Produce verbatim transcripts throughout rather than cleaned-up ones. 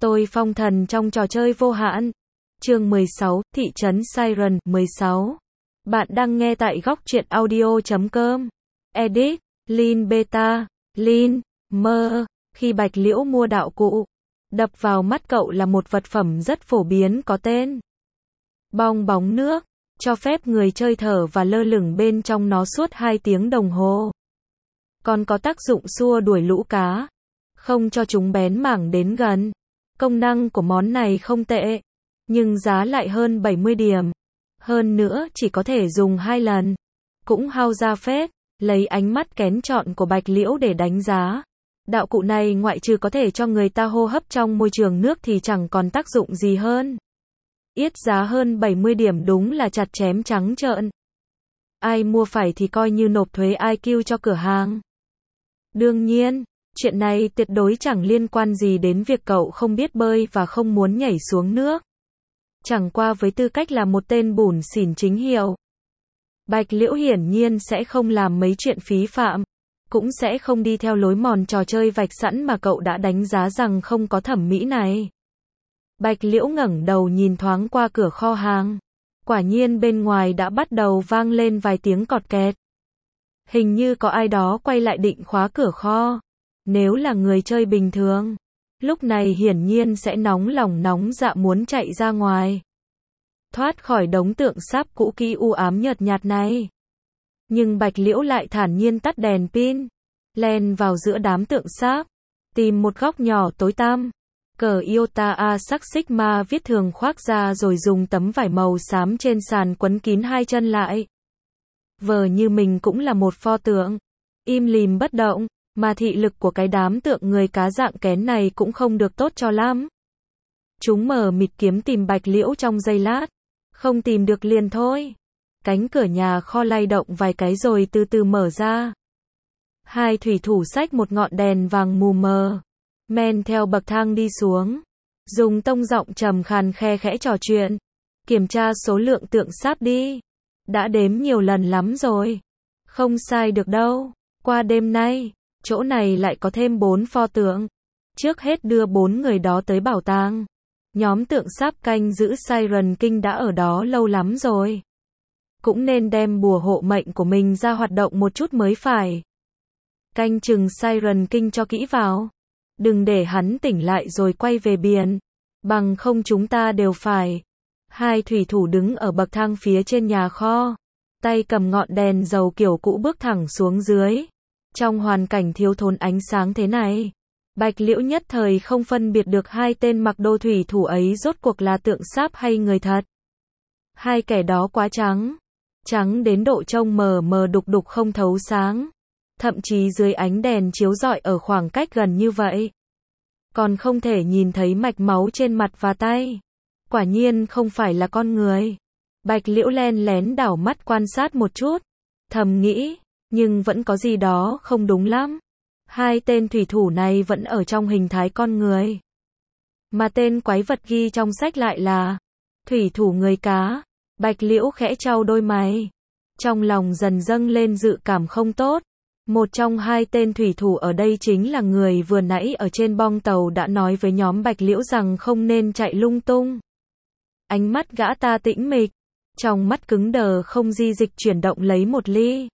Tôi phong thần trong trò chơi vô hạn. Chương mười sáu, Thị trấn Siren, mười sáu. Bạn đang nghe tại góc truyện audio chấm com. Edit, Lin Beta, Lin, Mơ. Khi Bạch Liễu mua đạo cụ, đập vào mắt cậu là một vật phẩm rất phổ biến có tên bong bóng nước, cho phép người chơi thở và lơ lửng bên trong nó suốt hai tiếng đồng hồ. Còn có tác dụng xua đuổi lũ cá, không cho chúng bén mảng đến gần. Công năng của món này không tệ, nhưng giá lại hơn bảy mươi điểm. Hơn nữa chỉ có thể dùng hai lần. Cũng hao ra phết. Lấy ánh mắt kén chọn của Bạch Liễu để đánh giá, đạo cụ này ngoại trừ có thể cho người ta hô hấp trong môi trường nước thì chẳng còn tác dụng gì hơn. Yết giá hơn bảy mươi điểm đúng là chặt chém trắng trợn. Ai mua phải thì coi như nộp thuế i kiu cho cửa hàng. Đương nhiên, chuyện này tuyệt đối chẳng liên quan gì đến việc cậu không biết bơi và không muốn nhảy xuống nước. Chẳng qua với tư cách là một tên bủn xỉn chính hiệu, Bạch Liễu hiển nhiên sẽ không làm mấy chuyện phí phạm, cũng sẽ không đi theo lối mòn trò chơi vạch sẵn mà cậu đã đánh giá rằng không có thẩm mỹ này. Bạch Liễu ngẩng đầu nhìn thoáng qua cửa kho hàng. Quả nhiên bên ngoài đã bắt đầu vang lên vài tiếng cọt kẹt. Hình như có ai đó quay lại định khóa cửa kho. Nếu là người chơi bình thường, lúc này hiển nhiên sẽ nóng lòng nóng dạ muốn chạy ra ngoài, thoát khỏi đống tượng sáp cũ kỹ u ám nhợt nhạt này. Nhưng Bạch Liễu lại thản nhiên tắt đèn pin, len vào giữa đám tượng sáp, tìm một góc nhỏ tối tăm. Cờ Iota A sắc Sigma viết thường khoác ra rồi dùng tấm vải màu xám trên sàn quấn kín hai chân lại. Vờ như mình cũng là một pho tượng, im lìm bất động, mà thị lực của cái đám tượng người cá dạng kén này cũng không được tốt cho lắm. Chúng mờ mịt kiếm tìm Bạch Liễu trong giây lát, không tìm được liền thôi. Cánh cửa nhà kho lay động vài cái rồi từ từ mở ra. Hai thủy thủ xách một ngọn đèn vàng mù mờ, men theo bậc thang đi xuống, dùng tông giọng trầm khàn khe khẽ trò chuyện. Kiểm tra số lượng tượng sáp đi. Đã đếm nhiều lần lắm rồi. Không sai được đâu. Qua đêm nay, chỗ này lại có thêm bốn pho tượng. Trước hết đưa bốn người đó tới bảo tàng. Nhóm tượng sáp canh giữ Siren King đã ở đó lâu lắm rồi. Cũng nên đem bùa hộ mệnh của mình ra hoạt động một chút mới phải. Canh chừng Siren King cho kỹ vào. Đừng để hắn tỉnh lại rồi quay về biển. Bằng không chúng ta đều phải. Hai thủy thủ đứng ở bậc thang phía trên nhà kho, tay cầm ngọn đèn dầu kiểu cũ bước thẳng xuống dưới. Trong hoàn cảnh thiếu thốn ánh sáng thế này, Bạch Liễu nhất thời không phân biệt được hai tên mặc đồ thủy thủ ấy rốt cuộc là tượng sáp hay người thật. Hai kẻ đó quá trắng, trắng đến độ trông mờ mờ đục đục không thấu sáng, thậm chí dưới ánh đèn chiếu rọi ở khoảng cách gần như vậy, còn không thể nhìn thấy mạch máu trên mặt và tay. Quả nhiên không phải là con người. Bạch Liễu len lén đảo mắt quan sát một chút, thầm nghĩ, nhưng vẫn có gì đó không đúng lắm. Hai tên thủy thủ này vẫn ở trong hình thái con người, mà tên quái vật ghi trong sách lại là thủy thủ người cá. Bạch Liễu khẽ chau đôi mày, trong lòng dần dâng lên dự cảm không tốt. Một trong hai tên thủy thủ ở đây chính là người vừa nãy ở trên bong tàu đã nói với nhóm Bạch Liễu rằng không nên chạy lung tung. Ánh mắt gã ta tĩnh mịch, trong mắt cứng đờ không di dịch chuyển động lấy một ly.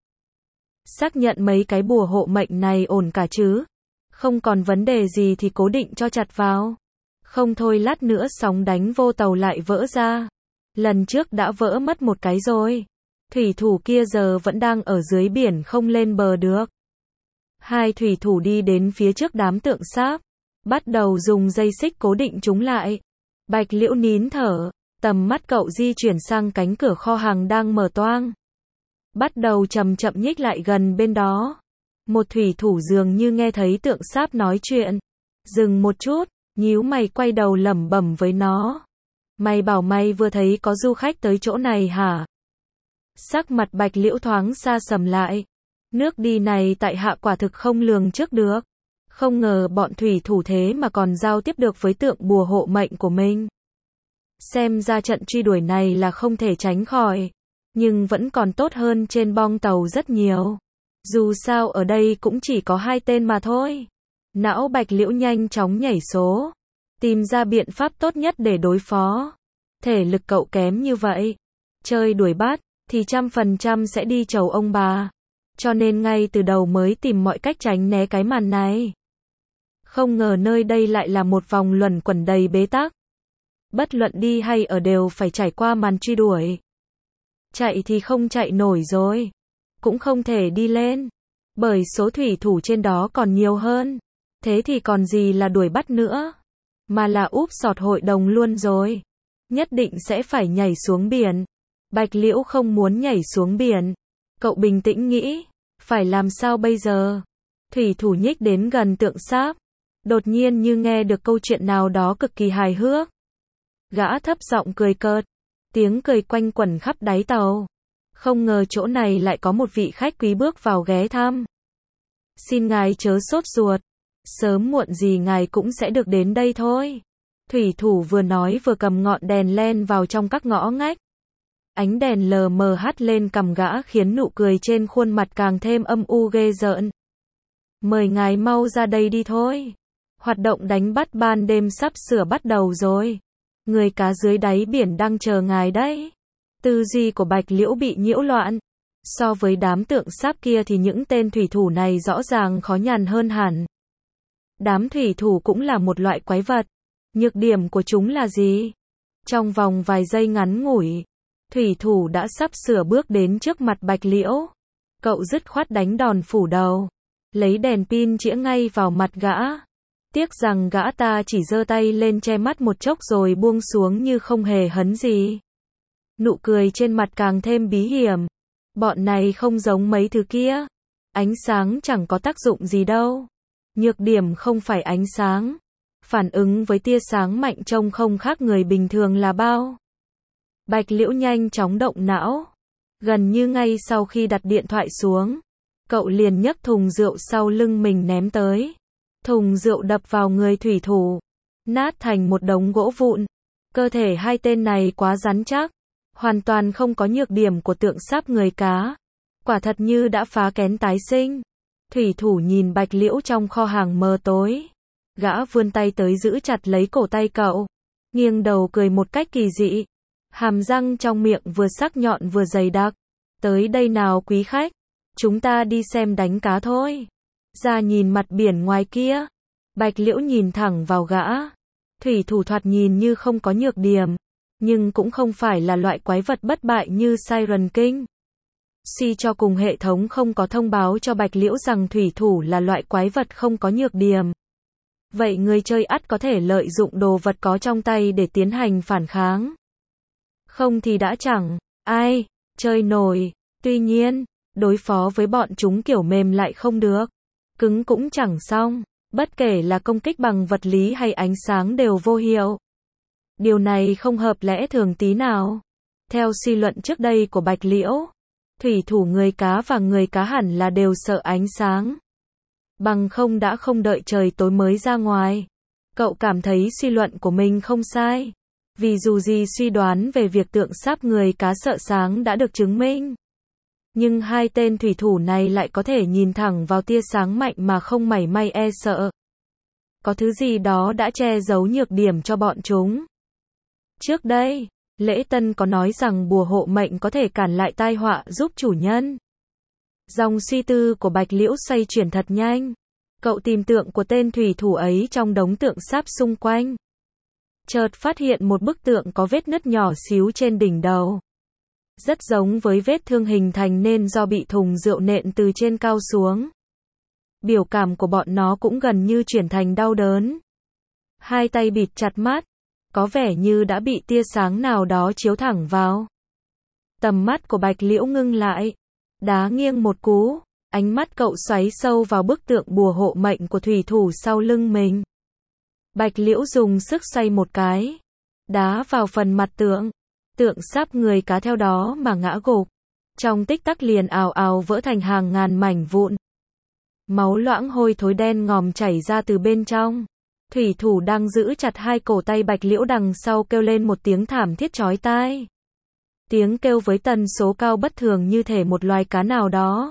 Xác nhận mấy cái bùa hộ mệnh này ổn cả chứ? Không còn vấn đề gì thì cố định cho chặt vào. Không thôi lát nữa sóng đánh vô tàu lại vỡ ra. Lần trước đã vỡ mất một cái rồi. Thủy thủ kia giờ vẫn đang ở dưới biển không lên bờ được. Hai thủy thủ đi đến phía trước đám tượng sáp, bắt đầu dùng dây xích cố định chúng lại. Bạch Liễu nín thở, tầm mắt cậu di chuyển sang cánh cửa kho hàng đang mở toang. Bắt đầu chậm chậm nhích lại gần bên đó. Một thủy thủ dường như nghe thấy tượng sáp nói chuyện, dừng một chút, nhíu mày quay đầu lẩm bẩm với nó. Mày bảo mày vừa thấy có du khách tới chỗ này hả? Sắc mặt Bạch Liễu thoáng xa sầm lại. Nước đi này tại hạ quả thực không lường trước được. Không ngờ bọn thủy thủ thế mà còn giao tiếp được với tượng bùa hộ mệnh của mình. Xem ra trận truy đuổi này là không thể tránh khỏi. Nhưng vẫn còn tốt hơn trên bong tàu rất nhiều. Dù sao ở đây cũng chỉ có hai tên mà thôi. Não Bạch Liễu nhanh chóng nhảy số. tìm ra biện pháp tốt nhất để đối phó. Thể lực cậu kém như vậy, chơi đuổi bắt, thì trăm phần trăm sẽ đi chầu ông bà. Cho nên ngay từ đầu mới tìm mọi cách tránh né cái màn này. Không ngờ nơi đây lại là một vòng luẩn quẩn đầy bế tắc. Bất luận đi hay ở đều phải trải qua màn truy đuổi. Chạy thì không chạy nổi rồi. Cũng không thể đi lên. Bởi số thủy thủ trên đó còn nhiều hơn. Thế thì còn gì là đuổi bắt nữa. Mà là úp sọt hội đồng luôn rồi. Nhất định sẽ phải nhảy xuống biển. Bạch Liễu không muốn nhảy xuống biển. Cậu bình tĩnh nghĩ. Phải làm sao bây giờ? Thủy thủ nhích đến gần tượng sáp. Đột nhiên như nghe được câu chuyện nào đó cực kỳ hài hước. Gã thấp giọng cười cợt. Tiếng cười quanh quẩn khắp đáy tàu. Không ngờ chỗ này lại có một vị khách quý bước vào ghé thăm. Xin ngài chớ sốt ruột. Sớm muộn gì ngài cũng sẽ được đến đây thôi. Thủy thủ vừa nói vừa cầm ngọn đèn len vào trong các ngõ ngách. Ánh đèn lờ mờ hắt lên cằm gã khiến nụ cười trên khuôn mặt càng thêm âm u ghê rợn. Mời ngài mau ra đây đi thôi. Hoạt động đánh bắt ban đêm sắp sửa bắt đầu rồi. Người cá dưới đáy biển đang chờ ngài đấy. Tư duy của Bạch Liễu bị nhiễu loạn. So với đám tượng sáp kia thì những tên thủy thủ này rõ ràng khó nhằn hơn hẳn. Đám thủy thủ cũng là một loại quái vật. Nhược điểm của chúng là gì? Trong vòng vài giây ngắn ngủi, thủy thủ đã sắp sửa bước đến trước mặt Bạch Liễu. Cậu dứt khoát đánh đòn phủ đầu. Lấy đèn pin chĩa ngay vào mặt gã. Tiếc rằng gã ta chỉ giơ tay lên che mắt một chốc rồi buông xuống như không hề hấn gì. Nụ cười trên mặt càng thêm bí hiểm. Bọn này không giống mấy thứ kia. Ánh sáng chẳng có tác dụng gì đâu. Nhược điểm không phải ánh sáng. Phản ứng với tia sáng mạnh trông không khác người bình thường là bao. Bạch Liễu nhanh chóng động não. Gần như ngay sau khi đặt điện thoại xuống, cậu liền nhấc thùng rượu sau lưng mình ném tới. Thùng rượu đập vào người thủy thủ, nát thành một đống gỗ vụn. Cơ thể hai tên này quá rắn chắc, hoàn toàn không có nhược điểm của tượng sáp người cá. Quả thật như đã phá kén tái sinh. Thủy thủ nhìn Bạch Liễu trong kho hàng mờ tối. Gã vươn tay tới giữ chặt lấy cổ tay cậu. Nghiêng đầu cười một cách kỳ dị. Hàm răng trong miệng vừa sắc nhọn vừa dày đặc. Tới đây nào quý khách. Chúng ta đi xem đánh cá thôi. Ra nhìn mặt biển ngoài kia. Bạch Liễu nhìn thẳng vào gã. Thủy thủ thoạt nhìn như không có nhược điểm. Nhưng cũng không phải là loại quái vật bất bại như Siren King. Suy cho cùng hệ thống không có thông báo cho Bạch Liễu rằng thủy thủ là loại quái vật không có nhược điểm. Vậy người chơi ắt có thể lợi dụng đồ vật có trong tay để tiến hành phản kháng. Không thì đã chẳng ai chơi nổi. Tuy nhiên, đối phó với bọn chúng kiểu mềm lại không được. Cứng cũng chẳng xong. Bất kể là công kích bằng vật lý hay ánh sáng đều vô hiệu. Điều này không hợp lẽ thường tí nào. Theo suy luận trước đây của Bạch Liễu, thủy thủ người cá và người cá hẳn là đều sợ ánh sáng. Bằng không đã không đợi trời tối mới ra ngoài. Cậu cảm thấy suy luận của mình không sai. Vì dù gì suy đoán về việc tượng sáp người cá sợ sáng đã được chứng minh. Nhưng hai tên thủy thủ này lại có thể nhìn thẳng vào tia sáng mạnh mà không mảy may e sợ. Có thứ gì đó đã che giấu nhược điểm cho bọn chúng. Trước đây, Lễ Tân có nói rằng bùa hộ mệnh có thể cản lại tai họa giúp chủ nhân. Dòng suy tư của Bạch Liễu xoay chuyển thật nhanh. Cậu tìm tượng của tên thủy thủ ấy trong đống tượng sáp xung quanh. Chợt phát hiện một bức tượng có vết nứt nhỏ xíu trên đỉnh đầu. Rất giống với vết thương hình thành nên do bị thùng rượu nện từ trên cao xuống. Biểu cảm của bọn nó cũng gần như chuyển thành đau đớn. Hai tay bịt chặt mắt. Có vẻ như đã bị tia sáng nào đó chiếu thẳng vào. Tầm mắt của Bạch Liễu ngưng lại. Đá nghiêng một cú. Ánh mắt cậu xoáy sâu vào bức tượng bùa hộ mệnh của thủy thủ sau lưng mình. Bạch Liễu dùng sức xoay một cái. Đá vào phần mặt tượng. Tượng sáp người cá theo đó mà ngã gục. Trong tích tắc liền ào ào vỡ thành hàng ngàn mảnh vụn. Máu loãng hôi thối đen ngòm chảy ra từ bên trong. Thủy thủ đang giữ chặt hai cổ tay Bạch Liễu đằng sau kêu lên một tiếng thảm thiết chói tai. Tiếng kêu với tần số cao bất thường như thể một loài cá nào đó.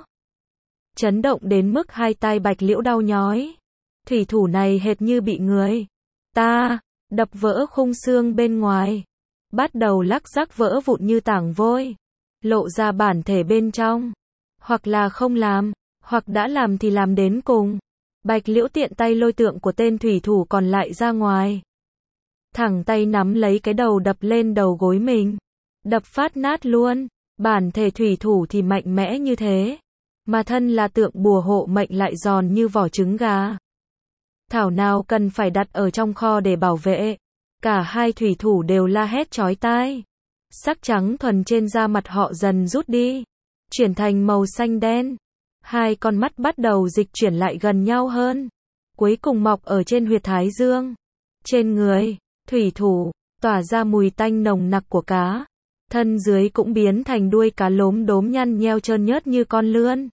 Chấn động đến mức hai tay Bạch Liễu đau nhói. Thủy thủ này hệt như bị người ta đập vỡ khung xương bên ngoài, bắt đầu lắc rắc vỡ vụn như tảng vôi, lộ ra bản thể bên trong. Hoặc là không làm, hoặc đã làm thì làm đến cùng. Bạch Liễu tiện tay lôi tượng của tên thủy thủ còn lại ra ngoài. Thẳng tay nắm lấy cái đầu đập lên đầu gối mình. Đập phát nát luôn. Bản thể thủy thủ thì mạnh mẽ như thế. Mà thân là tượng bùa hộ mệnh lại giòn như vỏ trứng gà. Thảo nào cần phải đặt ở trong kho để bảo vệ. Cả hai thủy thủ đều la hét chói tai. Sắc trắng thuần trên da mặt họ dần rút đi. Chuyển thành màu xanh đen. Hai con mắt bắt đầu dịch chuyển lại gần nhau hơn. Cuối cùng mọc ở trên huyệt thái dương. Trên người, thủy thủ, tỏa ra mùi tanh nồng nặc của cá. Thân dưới cũng biến thành đuôi cá lốm đốm nhăn nheo trơn nhớt như con lươn.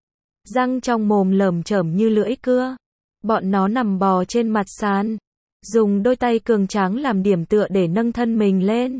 Răng trong mồm lởm chởm như lưỡi cưa. Bọn nó nằm bò trên mặt sàn. Dùng đôi tay cường tráng làm điểm tựa để nâng thân mình lên.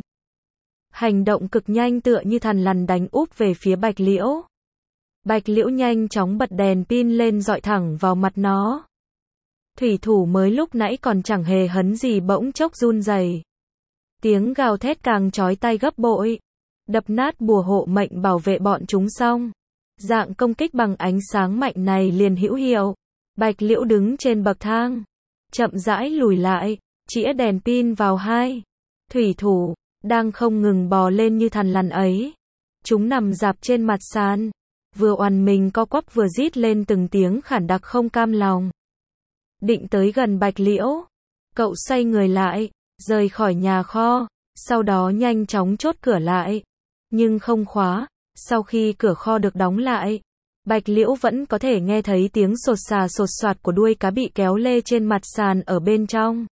Hành động cực nhanh tựa như thằn lằn đánh úp về phía Bạch Liễu. Bạch Liễu nhanh chóng bật đèn pin lên dọi thẳng vào mặt nó. Thủy thủ mới lúc nãy còn chẳng hề hấn gì bỗng chốc run rẩy. Tiếng gào thét càng chói tai gấp bội. Đập nát bùa hộ mệnh bảo vệ bọn chúng xong. Dạng công kích bằng ánh sáng mạnh này liền hữu hiệu. Bạch Liễu đứng trên bậc thang. Chậm rãi lùi lại, chĩa đèn pin vào hai thủy thủ, đang không ngừng bò lên như thằn lằn ấy. Chúng nằm rạp trên mặt sàn. Vừa oằn mình co quắp vừa rít lên từng tiếng khản đặc không cam lòng. Định tới gần Bạch Liễu. Cậu xoay người lại, rời khỏi nhà kho, sau đó nhanh chóng chốt cửa lại. Nhưng không khóa, sau khi cửa kho được đóng lại, Bạch Liễu vẫn có thể nghe thấy tiếng sột xà sột soạt của đuôi cá bị kéo lê trên mặt sàn ở bên trong.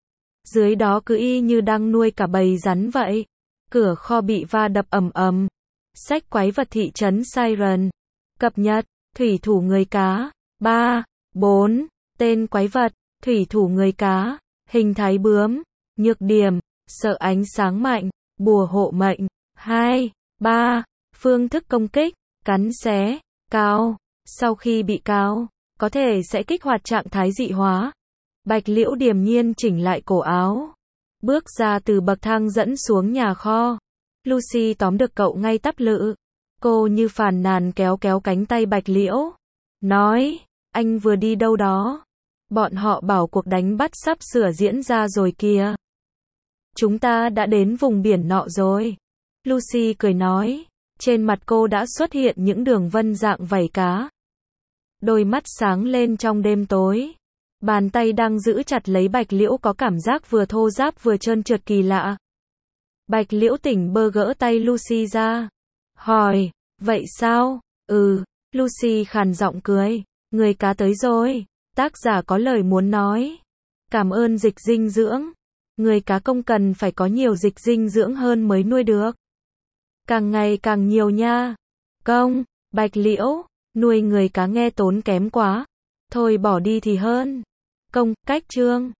Dưới đó cứ y như đang nuôi cả bầy rắn vậy. Cửa kho bị va đập ầm ầm. Sách quái vật thị trấn Siren. Cập nhật, thủy thủ người cá. ba, bốn, tên quái vật, thủy thủ người cá. Hình thái bướm. Nhược điểm, sợ ánh sáng mạnh. Bùa hộ mệnh. hai, ba, phương thức công kích, cắn xé, cào. Sau khi bị cào, có thể sẽ kích hoạt trạng thái dị hóa. Bạch Liễu điềm nhiên chỉnh lại cổ áo. Bước ra từ bậc thang dẫn xuống nhà kho. Lucy tóm được cậu ngay tắp lự. Cô như phàn nàn kéo kéo cánh tay Bạch Liễu. Nói, anh vừa đi đâu đó? Bọn họ bảo cuộc đánh bắt sắp sửa diễn ra rồi kìa. Chúng ta đã đến vùng biển nọ rồi. Lucy cười nói. Trên mặt cô đã xuất hiện những đường vân dạng vảy cá. Đôi mắt sáng lên trong đêm tối. Bàn tay đang giữ chặt lấy Bạch Liễu có cảm giác vừa thô ráp vừa trơn trượt kỳ lạ. Bạch Liễu tỉnh bơ gỡ tay Lucy ra. Hỏi, vậy sao? Ừ, Lucy khàn giọng cười. Người cá tới rồi. Tác giả có lời muốn nói. Cảm ơn dịch dinh dưỡng. Người cá công cần phải có nhiều dịch dinh dưỡng hơn mới nuôi được. Càng ngày càng nhiều nha. Công, Bạch Liễu, nuôi người cá nghe tốn kém quá. Thôi bỏ đi thì hơn. Công, cách chương.